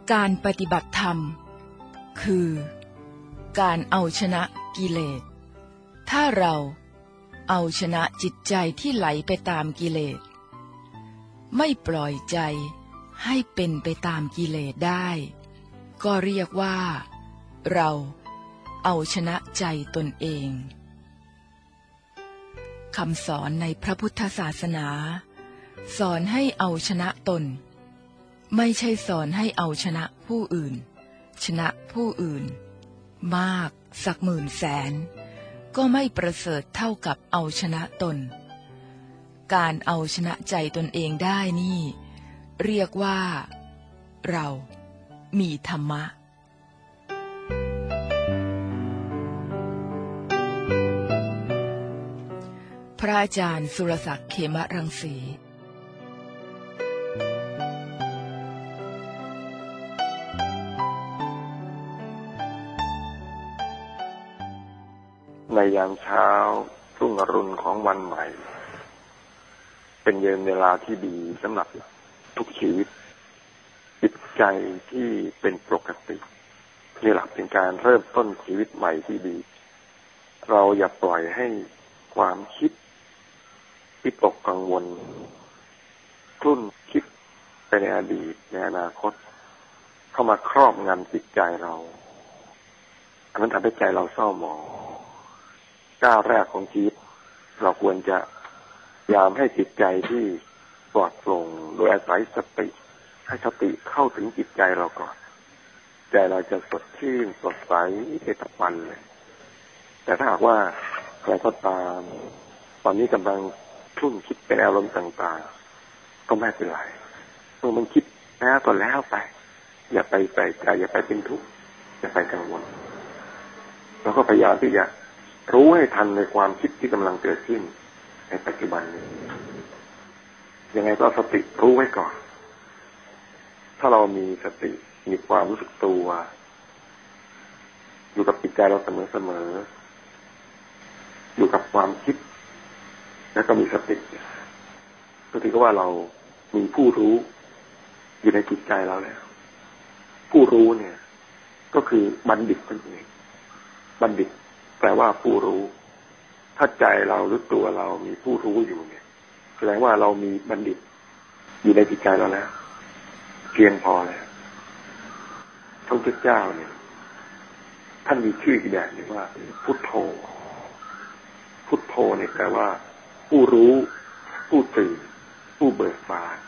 การปฏิบัติธรรมคือการเอาชนะกิเลสถ้าเราเอาชนะจิตใจที่ไหลไปตามกิเลสไม่ปล่อยใจให้เป็นไปตามกิเลสได้ก็เรียกว่าเราเอาชนะใจตนเองคำสอนในพระพุทธศาสนาสอนให้เอาชนะตนไม่ใช่สอนให้เอาชนะผู้อื่นชนะผู้อื่นมากสักหมื่นแสนก็ไม่ประเสริฐเท่ากับเอาชนะตนการเอาชนะใจตนเองได้นี่เรียกว่าเรามีธรรมะพระอาจารย์สุรศักดิ์เขมรังสีในยามเช้ารุ่งอรุณของวันใหม่เป็นเวลาที่ดีสำหรับทุกชีวิตจิตใจที่เป็นปกตินี่แหละเป็นการเริ่มต้นชีวิตใหม่ที่ดีเราอย่าปล่อยให้ความคิดวิตกกังวลคลุ่นคิดไปในอดีตในอนาคตเข้ามาครอบงำจิตใจเราอันนั้นทำให้ใจเราเศร้าหมองก้าวแรกของชีวิตเราควรจะพยายามให้จิตใจที่ปลอดโปร่งโดยอาศัยสติให้สติเข้าถึงจิตใจเราก่อนใจเราจะสดชื่นสดใสทุกวันเลยแต่ถ้าหากว่าใครก็ตามตอนนี้กำลังคลุ่นคิดเป็นอารมณ์ต่างๆก็ไม่เป็นไรเมื่อมันคิดแล้วก็แล้วไปอย่าไปใส่ใจอย่าไปเป็นทุกข์อย่าไปกังวลแล้วก็พยายามที่จะรู้ให้ทันในความคิดที่กำลังเกิดขึ้นในปัจจุบันนี้ยังไงก็สติรู้ไว้ก่อนถ้าเรามีสติมีความรู้สึกตัวอยู่กับจิตใจเราเสมอๆอยู่กับความคิดแล้วก็มีสติก็ถือว่าเรามีผู้รู้อยู่ในจิตใจเราแล้วผู้รู้เนี่ยก็คือบัณฑิตนั่นเองบัณฑิตแปลว่าผู้รู้ถ้าใจเราหรือตัวเรามีผู้รู้อยู่เนี่ยแสดงว่าเรามีบัณฑิตอยู่ในจิตใจเราแล้วเพียงพอแล้วพระพุทธเจ้าเนี่ยท่านมีชื่ออีกแบบหนึ่งว่าพุทโธพุทโธเนี่ยแปลว่าผู้รู้ผู้ตื่นผู้เบิกบาน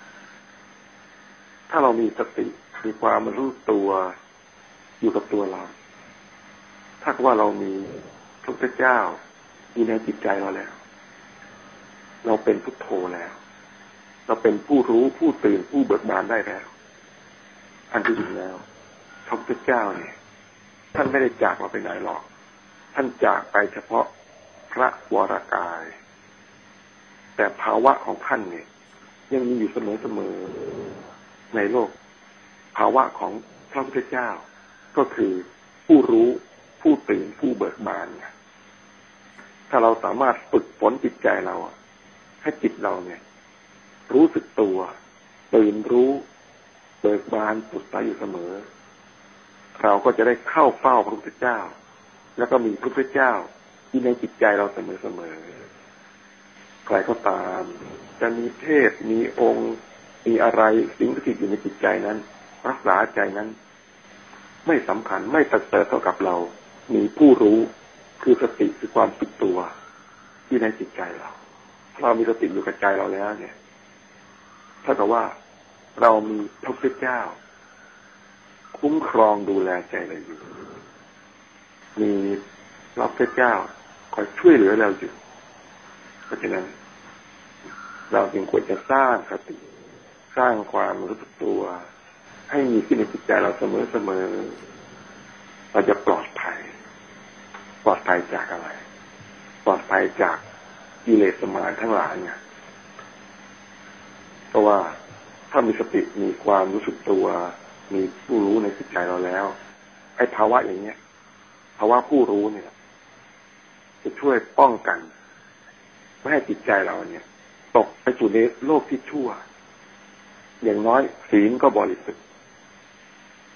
ถ้าเรามีสติมีความรู้ตัวอยู่กับตัวเราถ้าว่าเรามีพระพุทธเจ้าอยู่ในจิตใจเราแล้วเราเป็นพุทโธแล้วเราเป็นผู้รู้ผู้ตื่นผู้เบิกบานได้แล้วอันที่จริงแล้วพระพุทธเจ้าเนี่ยท่านไม่ได้จากเราไปไหนหรอกท่านจากไปเฉพาะพระวรกายแต่ภาวะของท่านเนี่ยยังมีอยู่เสมอในโลกภาวะของพระพุทธเจ้าก็คือผู้รู้ผู้ตื่นผู้เบิกบานถ้าเราสามารถฝึกฝนจิตใจเราให้จิตเราเนี่ยรู้สึกตัวตื่นรู้เบิกบานสดใสอยู่เสมอเราก็จะได้เข้าเฝ้าพระพุทธเจ้าแล้วก็มีพระพุทธเจ้าที่ในจิตใจเราเสมอใครก็ตามจะมีเทพมีองค์มีอะไรสิ่งที่อยู่ในจิตใจนั้นรักษาใจนั้นไม่สำคัญไม่ประเสริฐเท่ากับเรามีผู้รู้คือสติคือความสึกตัวที่ในจิตใจเรามีสติอยู่กับใจเราแล้วเนี่ยเท่ากับว่าเรามีพระพุทธเจ้าคุ้มครองดูแลใจเราอยู่มีพระพุทธเจ้าคอยช่วยเหลือเราอยู่เพราะฉะนั้นเราจึงควรจะสร้างสติสร้างความรู้สึกตัวให้มีขึ้นในจิตใจเราเสมอเราจะปลอดภัยจากอะไรปลอดภัยจากกิเลสมารทั้งหลายเนี่ยเพราะว่าถ้ามีสติมีความรู้สึกตัวมีผู้รู้ในจิตใจเราแล้วไอ้ภาวะอย่างเนี้ยภาวะผู้รู้เนี่ยจะช่วยป้องกันไม่ให้จิตใจเราเนี่ยตกไปสู่ในโลกที่ชั่วอย่างน้อยศีลก็บริสุทธิ์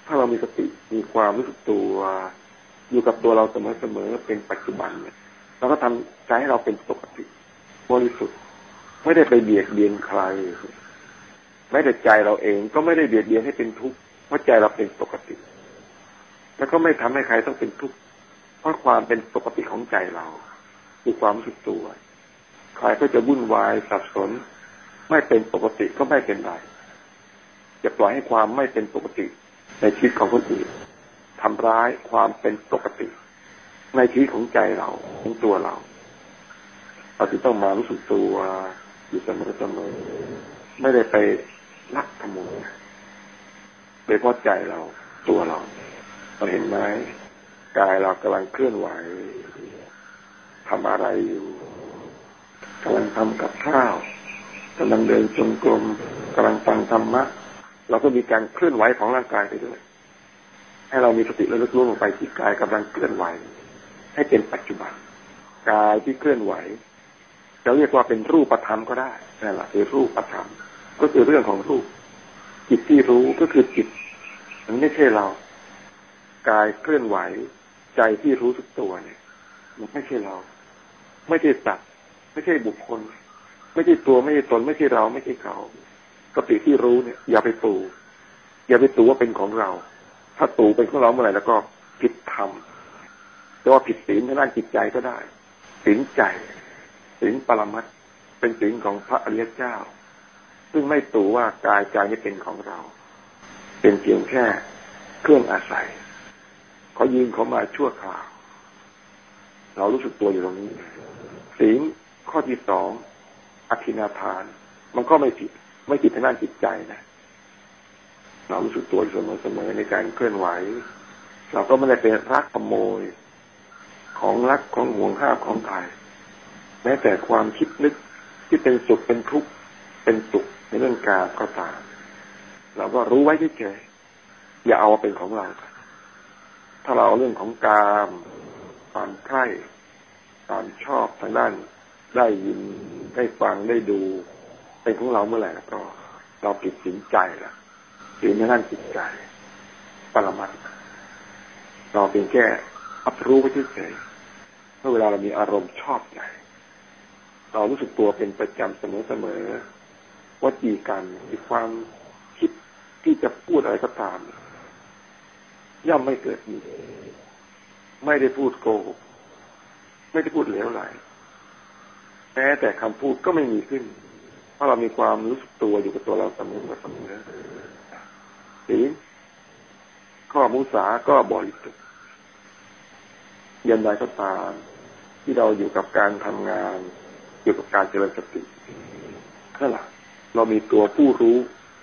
ถ้าเรามีสติมีความรู้สึกตัวอยู่กับตัวเราเสมอๆเป็นปัจจุบันเนี่ยเราก็ทำใจให้เราเป็นปกติบริสุทธิ์ไม่ได้ไปเบียดเบียนใครแม้แต่ใจเราเองก็ไม่ได้เบียดเบียนให้เป็นทุกข์เพราะใจเราเป็นปกติแล้วก็ไม่ทำให้ใครต้องเป็นทุกข์เพราะความเป็นปกติของใจเราคือความรู้สึกตัวใครก็จะวุ่นวายสับสนไม่เป็นปกติก็ไม่เป็นไรจะปล่อยให้ความไม่เป็นปกติในชีวิตของคนอื่นทำร้ายความเป็นปกติในชีวิตของใจเราของตัวเราจึงต้องมารู้สึกตัวอยู่เสมอไม่ได้ไปลักขโมยโดยเฉพาะใจเราตัวเราเห็นไหมกายเรากำลังเคลื่อนไหวทำอะไรอยู่กำลังทำกับข้าวกำลังเดินจงกรมกำลังฟังธรรมะเราก็มีการเคลื่อนไหวของร่างกายไปด้วยให้เรามีสติระลึกรู้ลงไปที่กายกำลังเคลื่อนไหวให้เป็นปัจจุบันกายที่เคลื่อนไหวจะเรียกว่าเป็นรูปธรรมก็ได้นั่นแหละคือรูปธรรมก็คือเรื่องของรูปจิตที่รู้ก็คือจิตมันไม่ใช่เรากายเคลื่อนไหวใจที่รู้สึกตัวเนี่ยมันไม่ใช่เราไม่ใช่สัตว์ไม่ใช่บุคคลไม่ใช่ตัวไม่ใช่ตนไม่ใช่เราไม่ใช่เขาสติที่รู้เนี่ยอย่าไปตู่ว่าเป็นของเราถ้าตู่เป็นของเราเมื่อไหร่แล้วก็ผิดธรรมแต่ว่าผิดศีลทางด้านจิตใจก็ได้ศีลใจศีลปรมัตถ์เป็นศีลของพระอริยเจ้าซึ่งไม่ตู่ว่ากายใจนี้เป็นของเราเป็นเพียงแค่เครื่องอาศัยเขายืมเขามาชั่วคราวเรารู้สึกตัวอยู่ตรงนี้ศีลข้อที่2อธินาทานมันก็ไม่ผิดทางด้านจิตใจนะเรารู้สึกตัวเสมอในการเคลื่อนไหวเราก็ไม่ได้เป็นรักขโมยของรักของห่วงห้ามของใครแม้แต่ความคิดนึกที่เป็นสุขเป็นทุกข์เป็นสุขในเรื่องกามก็ตามเราก็รู้ไว้เฉยๆอย่าเอาเป็นของเราถ้าเราเอาเรื่องของกามความใคร่ความชอบทางด้านได้ยินได้ฟังได้ดูเป็นของเราเมื่อไหร่แล้วก็เราผิดศีลใจละศีลในด้านจิตใจปรมัตถ์เราเป็นแค่รับรู้ไว้เฉยๆเมื่อเวลาเรามีอารมณ์ชอบใจเรารู้สึกตัวเป็นประจำเสมอวจีกรรมมีความคิดที่จะพูดอะไรก็ตามย่อมไม่เกิดมีไม่ได้พูดโกหกไม่ได้พูดเหลวไหลแม้แต่คำพูดก็ไม่มีขึ้นเพราะเรามีความรู้สึกตัวอยู่กับตัวเราเสมอศีลข้อมุสาก็บริสุทธิ์ยันใดก็ตามที่เราอยู่กับการทำงานอยู่กับการเจริญสตินั่นแหละเรามีตัวผู้รู้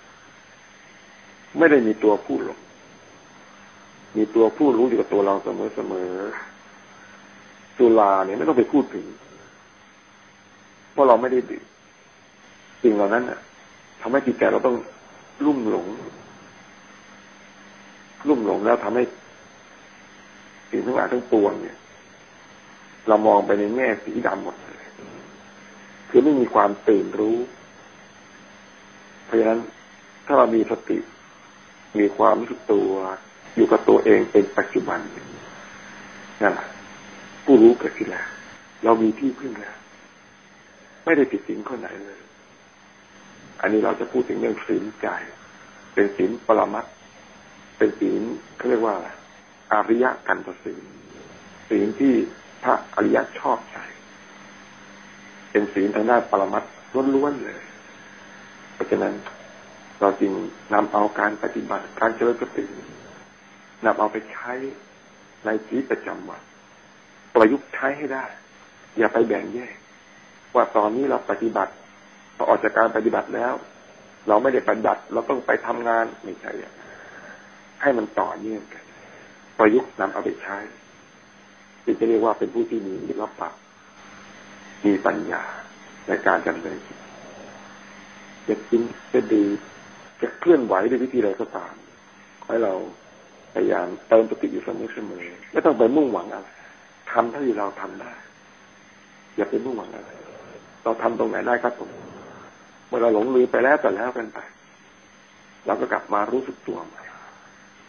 ไม่ได้มีตัวผู้หลงมีตัวผู้รู้อยู่กับตัวเราเสมอสุราเนี่ยไม่ต้องไปพูดถึงเพราะเราไม่ได้ดื่มสิ่งเหล่านั้นทำให้จิตใจเราต้องลุ่มหลงแล้วทำให้สิ่งทั้งหลายทั้งปวงเนี่ยเรามองไปในแง่สีดำหมดเลยคือไม่มีความตื่นรู้เพราะฉะนั้นถ้าเรามีสติมีความรู้สึกตัวอยู่กับตัวเองเป็นปัจจุบันนั่นแหละผู้รู้เกิดขึ้นแล้วเรามีที่พึ่งแล้วไม่ได้ผิดศีลข้อไหนเลยอันนี้เราจะพูดถึงเรื่องศีลใจเป็นศีลปรมัตถ์เป็นศีลเขาเรียกว่าอริยกันตศีลศีลที่พระอริยชอบใจเป็นศีลทางด้านปรมัตถ์ล้วนๆเลยเพราะฉะนั้นเราจึงนำเอาการปฏิบัติการเจริญสตินำเอาไปใช้ในชีวิตประจำวันประยุกต์ใช้ให้ได้อย่าไปแบ่งแยกว่าตอนนี้เราปฏิบัติพอออกจากการปฏิบัติแล้วเราไม่ได้ปฏิบัติเราต้องไปทำงานไม่ใช่ให้มันต่อเนื่องกันประยุกต์นำเอาไปใช้จึงจะเรียกว่าเป็นผู้ที่มีศิลปะมีปัญญาในการดำเนินชีวิตจะกินจะดื่มจะเคลื่อนไหวด้วยวิธีใดก็ตามให้เราพยายามเติมสติอยู่เสมอไม่ต้องไปมุ่งหวังอะไรทำเท่าที่เราทำได้อย่าไปมุ่งหวังอะไรเราทำตรงไหนได้ก็ตรงเมื่อเราหลงลืมไปแล้วแต่แล้วกันไปเราก็กลับมารู้สึกตัวใหม่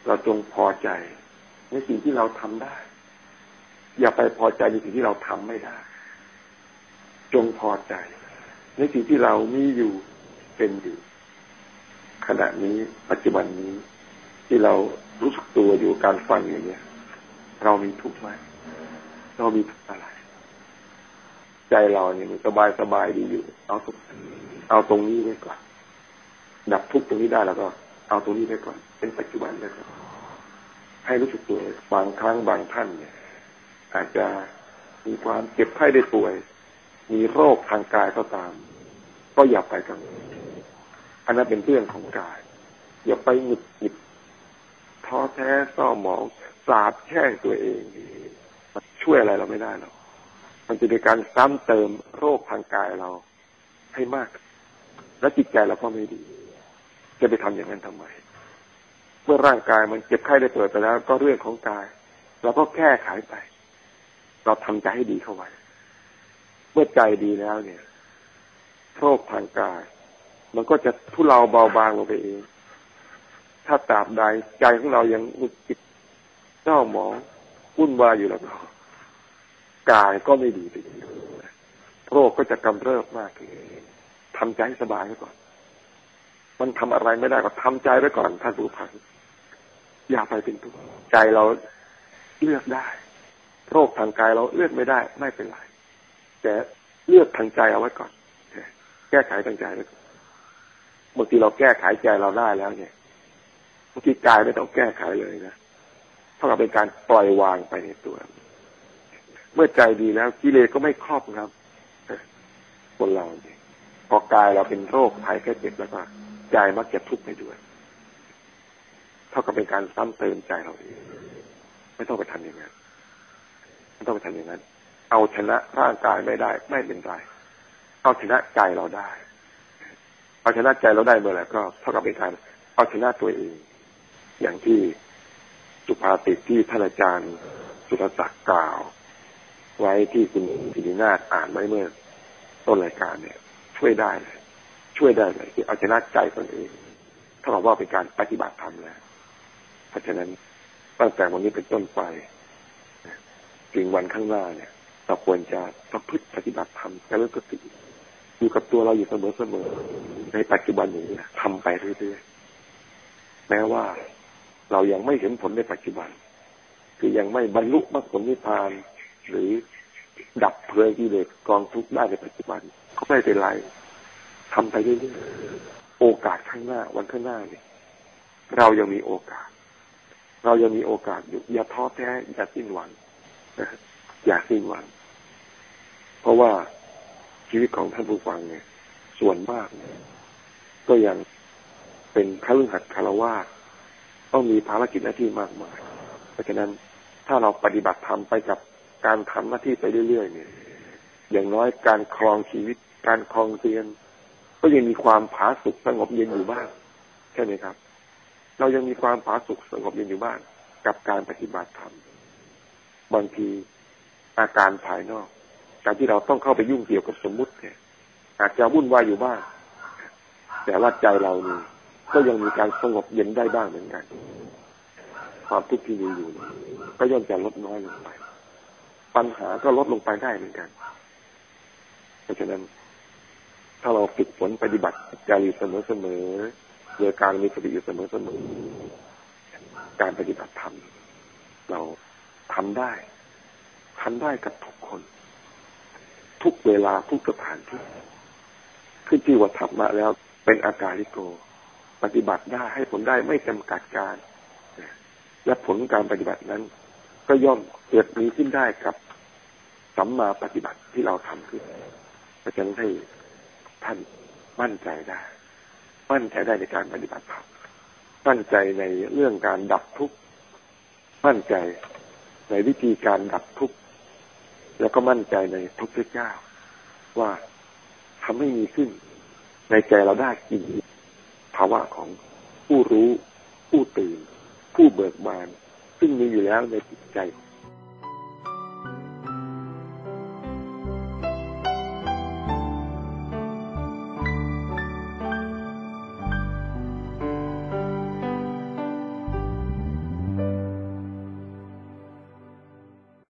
เราจงพอใจในสิ่งที่เราทำได้อย่าไปพอใจในสิ่งที่เราทำไม่ได้จงพอใจในสิ่งที่เรามีอยู่เป็นอยู่ขณะนี้ปัจจุบันนี้ที่เรารู้สึกตัวอยู่การฟังอย่างนี้เรามีทุกข์ไหมเรามีทุกข์อะไรใจเราเนี่ยมันสบายดีอยู่เอาตรงนี้ไว้ก่อนดับทุกข์ตรงนี้ได้แล้วก็เอาตรงนี้ไว้ก่อนเป็นปัจจุบันไว้ก่อนให้รู้สึกตัวบางครั้งบางท่านเนี่ยอาจจะมีความเจ็บไข้ได้ป่วยมีโรคทางกายก็ตามก็อย่าไปกังวลอันนั้นเป็นเรื่องของกายอย่าไปหงุดหงิดท้อแท้เศร้าหมองสาบแช่งตัวเองช่วยอะไรเราไม่ได้หรอกมันจะเป็นการซ้ำเติมโรคทางกายเราให้มากและจิตใจเราก็ไม่ดีจะไปทำอย่างนั้นทำไมเมื่อร่างกายมันเจ็บไข้ได้ป่วยไปแล้วก็เรื่องของกายเราก็แก้ไขไปเราทำใจให้ดีเข้าไว้เมื่อใจดีแล้วเนี่ยโรคทางกายมันก็จะทุเลาเบาบางลงไปเองถ้าตราบใดใจของเรายังหงุดหงิดเศร้าหมองวุ่นวายอยู่แล้วกายก็ไม่ดีไปอีกโรคก็จะกำเริบมากขึ้นทำใจให้สบายไว้ก่อนมันทำอะไรไม่ได้ก็ทำใจไว้ก่อนท่านผู้ฟังอย่าไปเป็นทุกข์ใจเราเลือกได้โรคทางกายเราเลือกไม่ได้ไม่เป็นไรแต่เลือกทางใจเอาไว้ก่อนแก้ไขทางใจไว้ก่อนบางทีเราแก้ไขใจเราได้แล้วเนี่ยบางทีกายไม่ต้องแก้ไขเลยนะเท่ากับเป็นการปล่อยวางไปในตัวเมื่อใจดีแล้วกิเลสก็ไม่ครอบงำคนเราเนี่ยพอกายเราเป็นโรคภัยแค่เจ็บแล้วก็ใจมักจะทุกข์ไปด้วยเท่ากับเป็นการซ้ำเติมใจเราเองไม่ต้องไปทำอย่างนั้นไม่ต้องไปทำอย่างนั้นเอาชนะร่างกายไม่ได้ไม่เป็นไรเอาชนะใจเราได้เอาชนะใจเราได้เมื่อไหร่ก็เท่ากับเป็นการเอาชนะตัวเองอย่างที่สุภาษิตที่ท่านอาจารย์สุรศักดิ์กล่าวไว้ที่คุณศิรินาถอ่านไว้เมื่อต้นรายการเนี่ยช่วยได้เลยที่เอาชนะใจตนเองถ้าเราว่าเป็นการปฏิบัติธรรมแล้วเพราะฉะนั้นตั้งแต่วันนี้เป็นต้นไปถึงวันข้างหน้าเนี่ยเราควรจะประพฤติปฏิบัติธรรมเจริญสติอยู่กับตัวเราอยู่เสมอในปัจจุบันนี้ทำไปเรื่อยๆแม้ว่าเรายังไม่เห็นผลในปัจจุบันคือยังไม่บรรลุมรรคผลนิพพานหรือดับเพลิงกิเลสกองทุกข์ได้ในปัจจุบันก็ไม่เป็นไรทำไปเรื่อยๆโอกาสข้างหน้าวันข้างหน้าเนี่ยเรายังมีโอกาสอยู่อย่าท้อแท้อย่าสิ้นหวังอย่าสิ้นหวังเพราะว่าชีวิตของท่านผู้ฟังเนี่ยส่วนมากก็ยังเป็นคฤหัสถ์ฆราวาสต้องมีภารกิจหน้าที่มากมายเพราะฉะนั้นถ้าเราปฏิบัติธรรมไปกับการทำหน้าที่ไปเรื่อยๆเนี่ยอย่างน้อยการครองชีวิตการครองเตียนก็ยังมีความผาสุกสงบเย็นอยู่บ้างใช่ไหมครับเรายังมีความผาสุกสงบเย็นอยู่บ้างกับการปฏิบัติธรรมบางทีอาการภายนอกการที่เราต้องเข้าไปยุ่งเกี่ยวกับสมมุติเนี่ยอาจจะวุ่นวายอยู่บ้างแต่ว่าใจเรานี่ก็ยังมีการสงบเย็นได้บ้างเหมือนกันความทุกข์ที่มีอยู่ก็ย่อมจะลดน้อยลงไปปัญหาก็ลดลงไปได้เหมือนกันเพราะฉะนั้นถ้าเราฝึกฝนปฏิบัติใจอยู่เสมอโดยการมีสติอยู่เสมอการปฏิบัติธรรมเราทำได้กับทุกคนทุกเวลาทุกสถานที่ขึ้นชื่อว่าธรรมะแล้วเป็นอาการลิโกปฏิบัติได้ให้ผลได้ไม่จำกัดการและผลการปฏิบัตินั้นก็ย่อมเกิดมีขึ้นได้กับสัมมาปฏิบัติที่เราทำขึ้นเพราะฉะนั้นให้ท่านมั่นใจได้ในการปฏิบัติธรรมมั่นใจในเรื่องการดับทุกข์มั่นใจในวิธีการดับทุกข์แล้วก็มั่นใจในพระพุทธเจ้าว่าทำให้มีขึ้นในใจเราได้จริงภาวะของผู้รู้ผู้ตื่นผู้เบิกบานซึ่งมีอยู่แล้วในจิตใจ